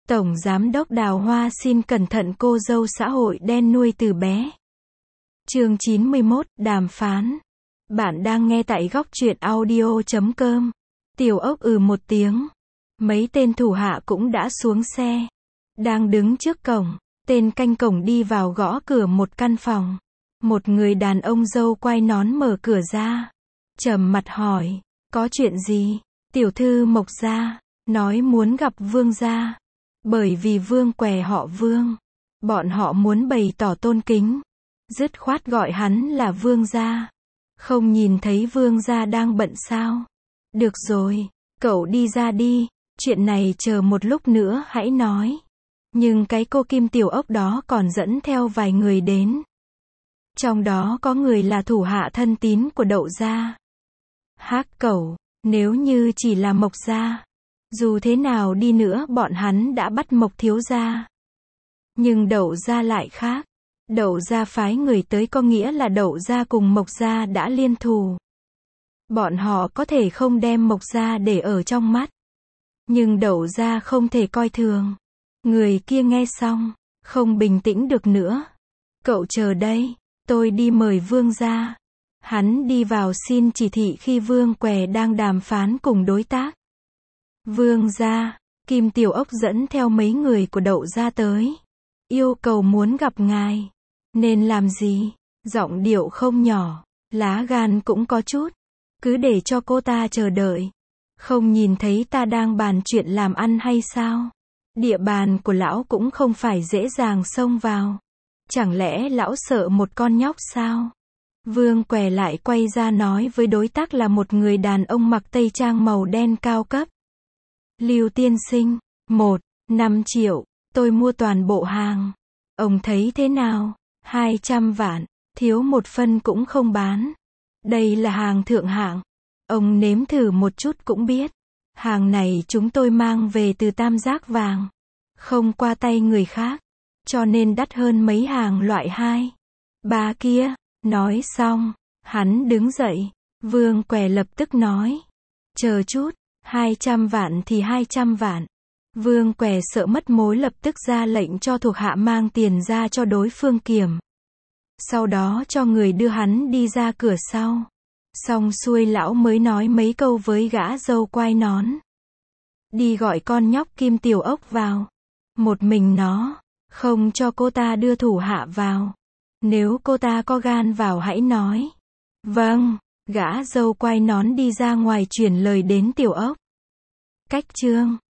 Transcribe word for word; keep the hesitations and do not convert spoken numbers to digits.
Tổng Giám đốc Đào Hoa xin cẩn thận cô dâu xã hội đen nuôi từ bé. Chương chín mươi mốt, đàm phán. Bạn đang nghe tại góc truyện audio chấm com. Tiểu Ốc ừ một tiếng. Mấy tên thủ hạ cũng đã xuống xe. Đang đứng trước cổng, tên canh cổng đi vào gõ cửa một căn phòng. Một người đàn ông râu quai nón mở cửa ra. Trầm mặt hỏi, có chuyện gì? Tiểu thư Mộc gia, nói muốn gặp Vương gia. Bởi vì Vương què họ Vương. Bọn họ muốn bày tỏ tôn kính. Dứt khoát gọi hắn là Vương gia. Không nhìn thấy Vương gia đang bận sao? Được rồi, cậu đi ra đi, chuyện này chờ một lúc nữa hãy nói. Nhưng cái cô Kim Tiểu Ốc đó còn dẫn theo vài người đến. Trong đó có người là thủ hạ thân tín của Đậu gia. Hắc cẩu, nếu như chỉ là Mộc gia, dù thế nào đi nữa bọn hắn đã bắt Mộc thiếu gia. Nhưng Đậu gia lại khác. Đậu gia phái người tới có nghĩa là Đậu gia cùng Mộc gia đã liên thù. Bọn họ có thể không đem Mộc gia để ở trong mắt. Nhưng Đậu gia không thể coi thường. Người kia nghe xong, không bình tĩnh được nữa. Cậu chờ đây, tôi đi mời Vương gia. Hắn đi vào xin chỉ thị khi Vương què đang đàm phán cùng đối tác. Vương gia, Kim Tiểu Ốc dẫn theo mấy người của Đậu gia tới. Yêu cầu muốn gặp ngài. Nên làm gì? Giọng điệu không nhỏ, lá gan cũng có chút. Cứ để cho cô ta chờ đợi. Không nhìn thấy ta đang bàn chuyện làm ăn hay sao? Địa bàn của lão cũng không phải dễ dàng xông vào. Chẳng lẽ lão sợ một con nhóc sao? Vương què lại quay ra nói với đối tác là một người đàn ông mặc tây trang màu đen cao cấp. Lưu tiên sinh, một, năm triệu, tôi mua toàn bộ hàng. Ông thấy thế nào? hai trăm vạn, thiếu một phân cũng không bán. Đây là hàng thượng hạng. Ông nếm thử một chút cũng biết. Hàng này chúng tôi mang về từ Tam Giác Vàng. Không qua tay người khác. Cho nên đắt hơn mấy hàng loại hai, ba kia. Nói xong, hắn đứng dậy. Vương què lập tức nói. Chờ chút, hai trăm vạn thì hai trăm vạn. Vương què sợ mất mối lập tức ra lệnh cho thuộc hạ mang tiền ra cho đối phương kiểm. Sau đó cho người đưa hắn đi ra cửa sau. Xong xuôi lão mới nói mấy câu với gã râu quai nón. Đi gọi con nhóc Kim Tiểu Ốc vào. Một mình nó, không cho cô ta đưa thủ hạ vào. Nếu cô ta có gan vào hãy nói. Vâng, gã râu quai nón đi ra ngoài chuyển lời đến Tiểu Ốc. Cách chương